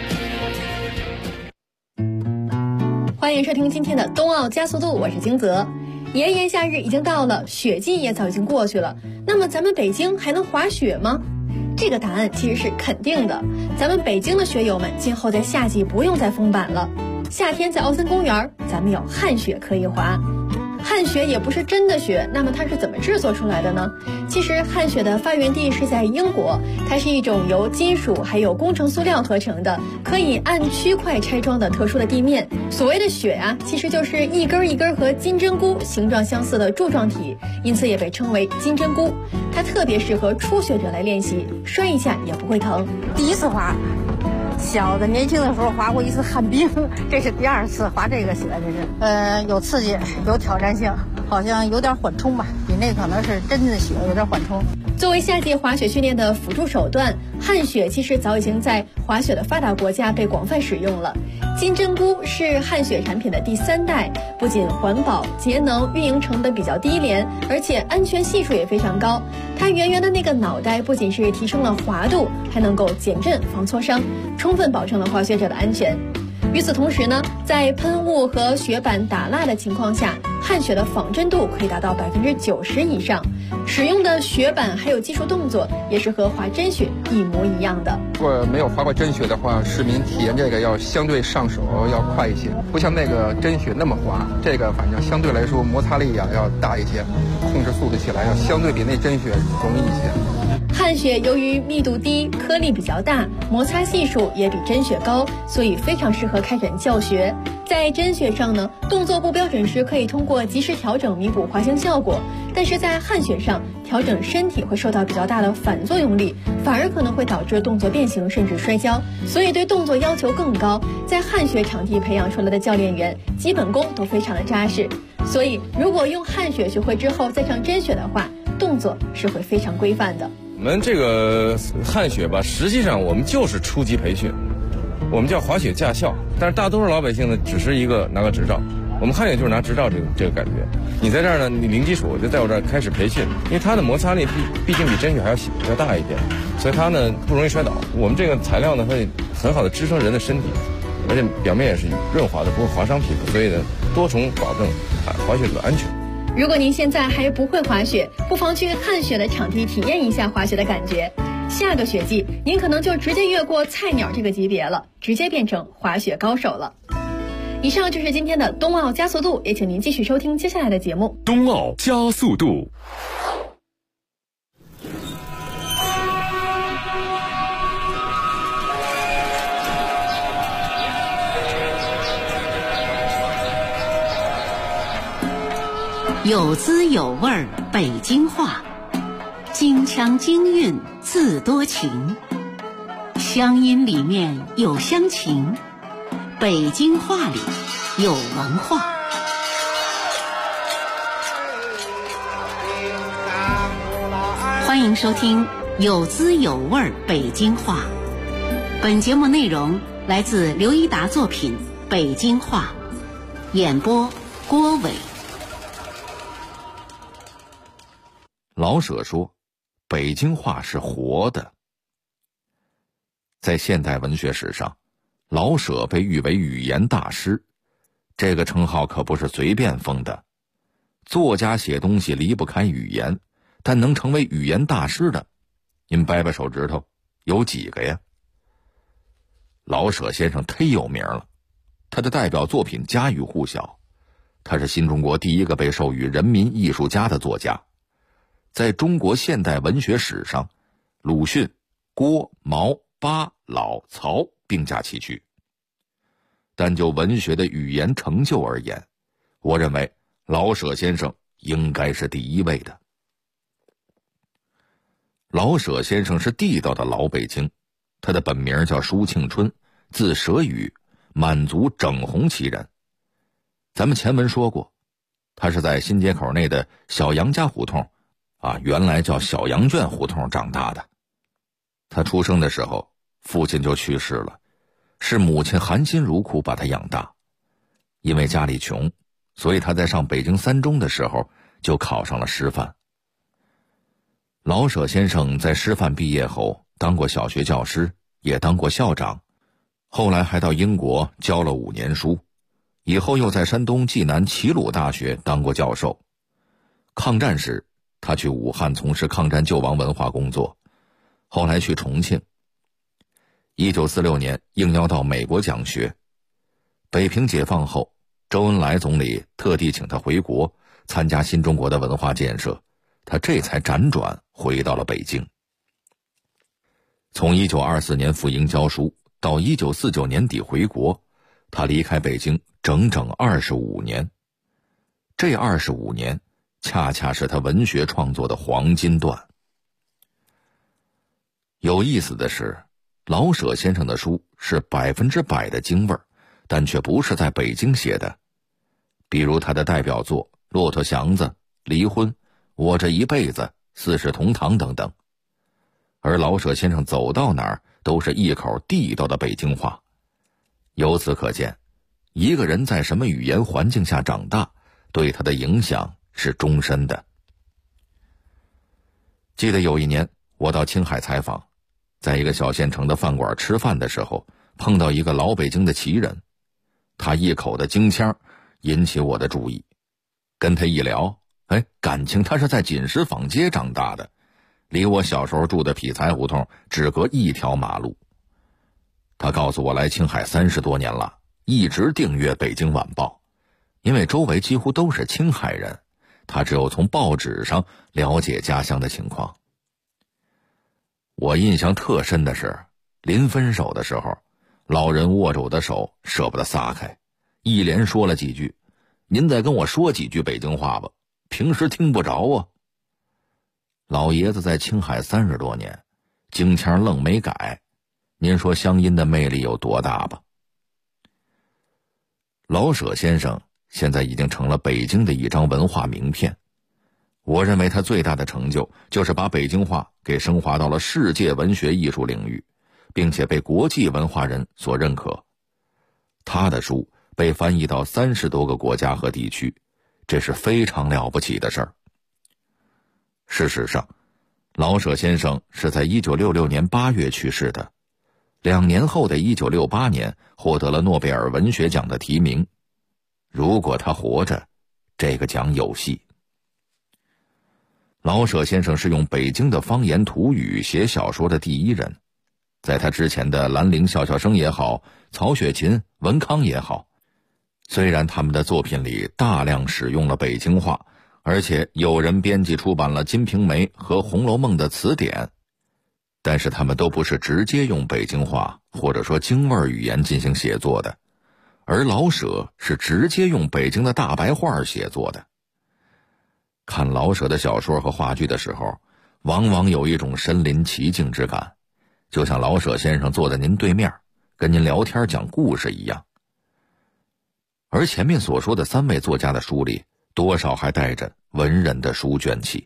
欢迎收听今天的冬奥加速度，我是金泽。炎炎夏日已经到了，雪季也早已经过去了，那么咱们北京还能滑雪吗？这个答案其实是肯定的，咱们北京的雪友们今后在夏季不用再封板了。夏天在奥森公园，咱们有旱雪可以滑。旱雪也不是真的雪，那么它是怎么制作出来的呢？其实旱雪的发源地是在英国，它是一种由金属还有工程塑料合成的，可以按区块拆装的特殊的地面。所谓的雪啊，其实就是一根一根和金针菇形状相似的柱状体，因此也被称为金针菇。它特别适合初学者来练习，摔一下也不会疼。 第一次滑，小的年轻的时候滑过一次旱冰，这是第二次滑这个雪，这是有刺激，有挑战性，好像有点缓冲吧，比那可能是真的雪有点缓冲。 作为夏季滑雪训练的辅助手段，旱雪其实早已经在滑雪的发达国家被广泛使用了。金针菇是旱雪产品的第3代，不仅环保、节能、运营成本比较低廉，而且安全系数也非常高。它圆圆的那个脑袋不仅是提升了滑度，还能够减震防挫伤，充分保证了滑雪者的安全。与此同时呢，在喷雾和雪板打蜡的情况下，旱雪的仿真度可以达到90%以上。使用的雪板还有技术动作也是和滑真雪一模一样的。 如果没有滑过真雪的话，市民体验这个要相对上手要快一些，不像那个真雪那么滑，这个反正相对来说摩擦力要大一些，控制速度起来要相对比那真雪容易一些。 旱雪由于密度低、颗粒比较大，摩擦系数也比真雪高，所以非常适合开展教学。在真雪上呢，动作不标准时可以通过及时调整弥补滑行效果，但是在旱雪上调整身体会受到比较大的反作用力，反而可能会导致动作变形甚至摔跤，所以对动作要求更高。在旱雪场地培养出来的教练员基本功都非常的扎实，所以如果用旱雪学会之后再上真雪的话，动作是会非常规范的。 我们这个旱雪吧，实际上我们就是初级培训，我们叫滑雪驾校，但是大多数老百姓呢，只是一个拿个执照。我们旱雪就是拿执照这个感觉。你在这儿呢，你零基础就在我这儿开始培训，因为它的摩擦力毕竟比真雪还要大一点，所以它呢不容易摔倒。我们这个材料呢会很好的支撑人的身体，而且表面也是润滑的，不会划伤皮肤，所以呢多重保证滑雪者的安全。 如果您现在还不会滑雪，不妨去旱雪的场地体验一下滑雪的感觉。下个雪季，您可能就直接越过菜鸟这个级别了，直接变成滑雪高手了。以上就是今天的冬奥加速度，也请您继续收听接下来的节目。 冬奥加速度。 有滋有味儿北京话，京腔京韵字多情，乡音里面有乡情，北京话里有文化。欢迎收听有滋有味北京话。本节目内容来自刘一达作品《北京话》，演播郭伟。 老舍说，北京话是活的。在现代文学史上，老舍被誉为语言大师，这个称号可不是随便封的。作家写东西离不开语言，但能成为语言大师的，您掰掰手指头，有几个呀？老舍先生忒有名了，他的代表作品家喻户晓，他是新中国第一个被授予人民艺术家的作家。在中国现代文学史上，鲁迅、郭、毛、巴、老、曹并驾齐驱。但就文学的语言成就而言，我认为老舍先生应该是第一位的。老舍先生是地道的老北京，他的本名叫舒庆春，字舍宇，满族整红旗人。咱们前文说过，他是在新街口内的小杨家胡同原来叫小羊圈胡同长大的。他出生的时候，父亲就去世了，是母亲含辛茹苦把他养大。因为家里穷，所以他在上北京三中的时候就考上了师范。老舍先生在师范毕业后当过小学教师，也当过校长，后来还到英国教了5年书，以后又在山东济南齐鲁大学当过教授。抗战时，他去武汉从事抗战救亡文化工作，后来去重庆。1946年应邀到美国讲学。北平解放后，周恩来总理特地请他回国参加新中国的文化建设，他这才辗转回到了北京。从1924年赴英教书到1949年底回国，他离开北京整整25年。这25年恰恰是他文学创作的黄金段。有意思的是，老舍先生的书是100%的京味儿，但却不是在北京写的。比如他的代表作《骆驼祥子》《离婚》《我这一辈子》《四世同堂》等等。而老舍先生走到哪儿都是一口地道的北京话。由此可见，一个人在什么语言环境下长大，对他的影响是终身的。记得有一年我到青海采访，在一个小县城的饭馆吃饭的时候，碰到一个老北京的旗人，他一口的京腔引起我的注意。跟他一聊，感情他是在锦石坊街长大的，离我小时候住的匹才胡同只隔一条马路。他告诉我来青海30多年了，一直订阅《北京晚报》，因为周围几乎都是青海人，他只有从报纸上了解家乡的情况。我印象特深的是，临分手的时候，老人握着我的手舍不得撒开，一连说了几句：“您再跟我说几句北京话吧，平时听不着啊。”老爷子在青海30多年，京腔愣没改，您说乡音的魅力有多大吧？老舍先生现在已经成了北京的一张文化名片。我认为他最大的成就就是把北京话给升华到了世界文学艺术领域，并且被国际文化人所认可。他的书被翻译到30多个国家和地区，这是非常了不起的事儿。事实上，老舍先生是在1966年8月去世的，2年后的1968年获得了诺贝尔文学奖的提名。如果他活着，这个奖有戏。老舍先生是用北京的方言土语写小说的第一人，在他之前的兰陵笑笑生也好，曹雪芹、文康也好，虽然他们的作品里大量使用了北京话，而且有人编辑出版了《金瓶梅》和《红楼梦》的词典，但是他们都不是直接用北京话或者说京味语言进行写作的，而老舍是直接用北京的大白话写作的。看老舍的小说和话剧的时候， 往往有一种身临其境之感，就像老舍先生坐在您对面，跟您聊天讲故事一样。而前面所说的3位作家的书里，多少还带着文人的书卷气。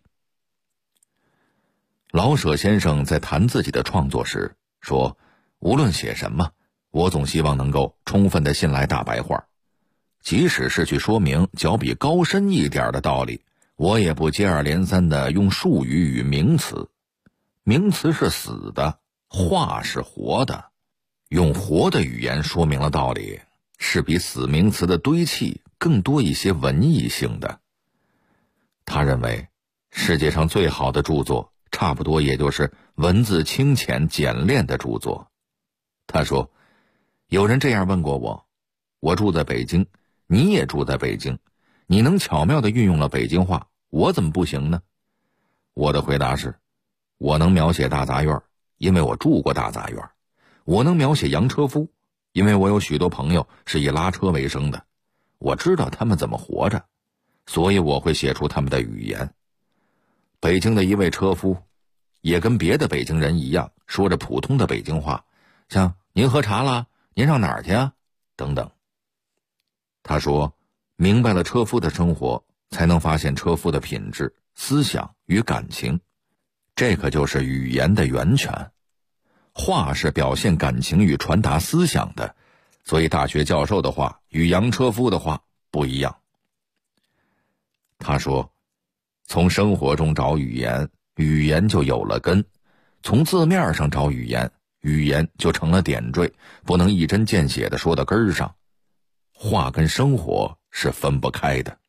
老舍先生在谈自己的创作时说，无论写什么，我总希望能够充分地信赖大白话，即使是去说明较比高深一点的道理，我也不接二连三地用术语与名词。名词是死的，话是活的，用活的语言说明了道理，是比死名词的堆砌更多一些文艺性的。他认为世界上最好的著作差不多也就是文字清浅简练的著作。他说，有人这样问过我，我住在北京，你也住在北京，你能巧妙地运用了北京话，我怎么不行呢？我的回答是，我能描写大杂院，因为我住过大杂院；我能描写洋车夫，因为我有许多朋友是以拉车为生的，我知道他们怎么活着，所以我会写出他们的语言。北京的一位车夫也跟别的北京人一样，说着普通的北京话，像您喝茶啦，您上哪儿去啊等等。他说，明白了车夫的生活，才能发现车夫的品质、思想与感情，这可就是语言的源泉。话是表现感情与传达思想的，所以大学教授的话与洋车夫的话不一样。他说，从生活中找语言，语言就有了根；从字面上找语言，语言就成了点缀，不能一针见血地说到根儿上。话跟生活是分不开的。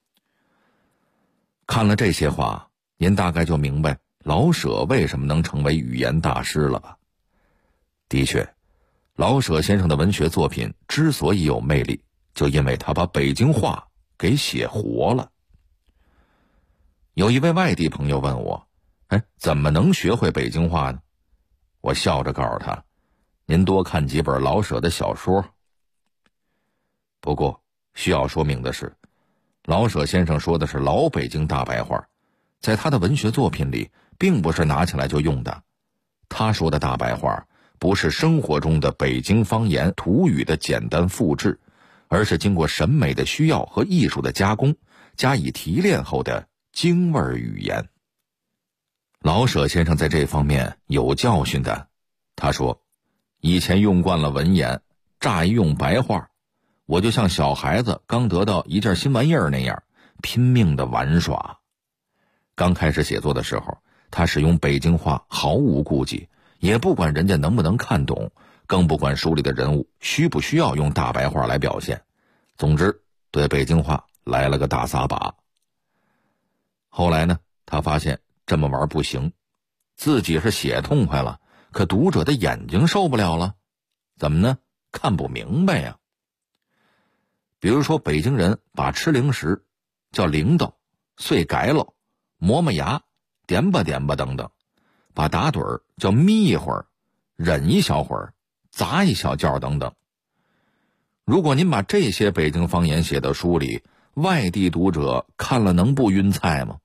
看了这些话，您大概就明白老舍为什么能成为语言大师了吧？的确，老舍先生的文学作品之所以有魅力，就因为他把北京话给写活了。有一位外地朋友问我，怎么能学会北京话呢？我笑着告诉他，您多看几本老舍的小说。不过需要说明的是，老舍先生说的是老北京大白话，在他的文学作品里并不是拿起来就用的。他说的大白话不是生活中的北京方言土语的简单复制，而是经过审美的需要和艺术的加工，加以提炼后的京味语言。老舍先生在这方面有教训的。他说，以前用惯了文言，乍一用白话，我就像小孩子刚得到一件新玩意儿那样，拼命的玩耍。刚开始写作的时候，他使用北京话毫无顾忌，也不管人家能不能看懂，更不管书里的人物需不需要用大白话来表现。总之，对北京话来了个大撒把。后来呢，他发现这么玩不行，自己是写痛快了，可读者的眼睛受不了了。怎么呢？看不明白呀。比如说，北京人把吃零食叫铃铛、碎改喽、磨磨牙、点吧点吧等等，把打盹儿叫眯一会儿、忍一小会儿、砸一小觉等等。如果您把这些北京方言写到书里，外地读者看了能不晕菜吗？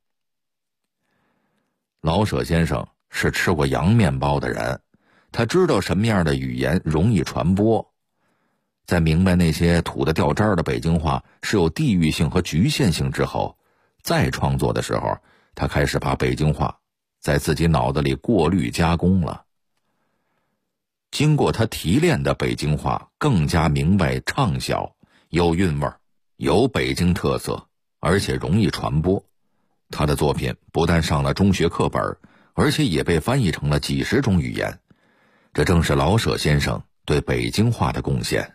老舍先生是吃过洋面包的人，他知道什么样的语言容易传播。在明白那些土得掉渣的北京话是有地域性和局限性之后，再创作的时候，他开始把北京话在自己脑子里过滤加工了。经过他提炼的北京话更加明白畅销，有韵味，有北京特色，而且容易传播。他的作品不但上了中学课本，而且也被翻译成了几十种语言。这正是老舍先生对北京话的贡献。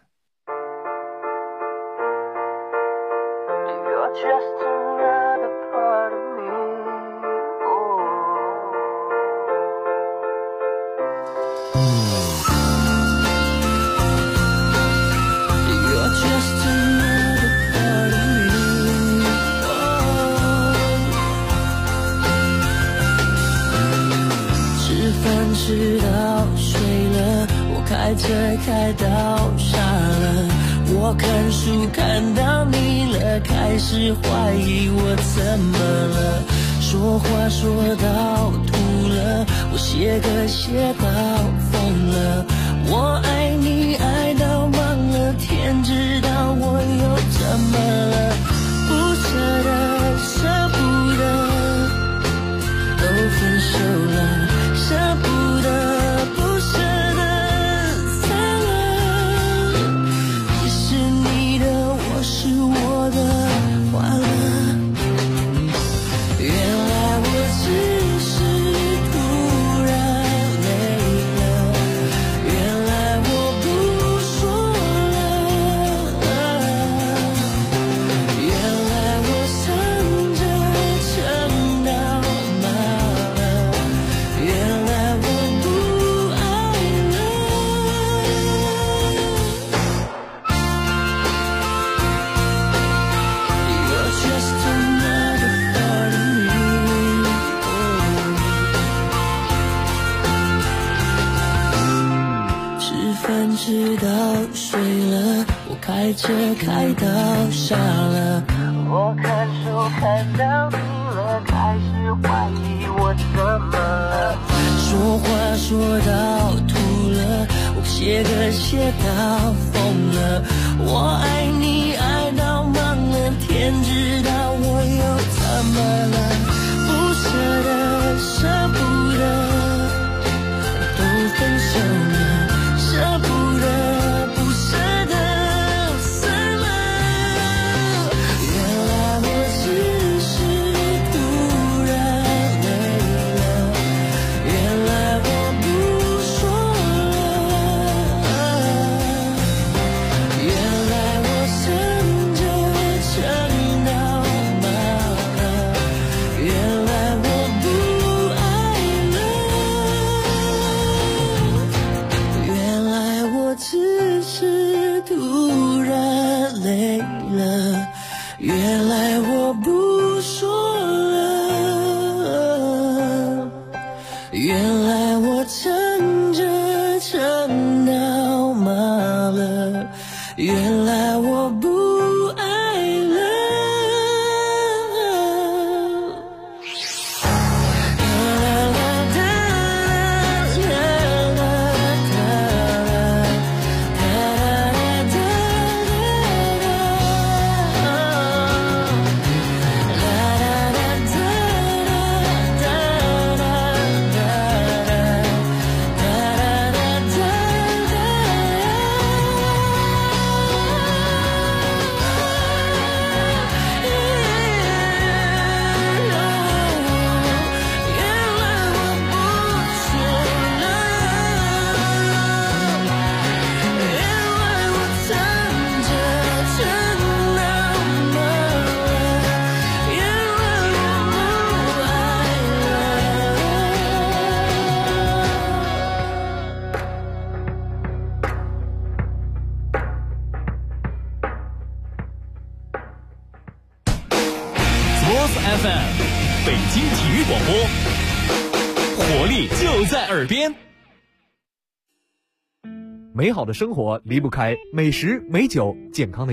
吃到睡了，我开车开到傻了，我看书看到腻了，开始怀疑我怎么了，说话说到吐了，我写歌写到疯了，我爱你爱到忘了，天知道我又怎么了，不舍得舍不得都分手了，舍不得不舍得散了，你是你的我是我的完了，原来我只是突然累了，原来我不说了，原来我撑着撑到麻了，原来我不爱了。You're just another part of me. 吃饭吃到睡了，我开车开到傻了，我看书看到腻了，开始怀疑我怎么了，说话说到吐了，我写歌写到疯了，我爱你爱到忘了，天知道我又怎么了，不舍得舍不得都分手了，舍不得不舍得散了，原来我只是突然累了，原来我不说了，原来我撑着撑到麻了，原来我不爱了，原来我只是突然累了，原来我不说了，原来我撑着撑到麻了，原来我不爱了。 FM 北京体育广播，活力就在耳边。 美好的生活离不开美食、美酒、健康的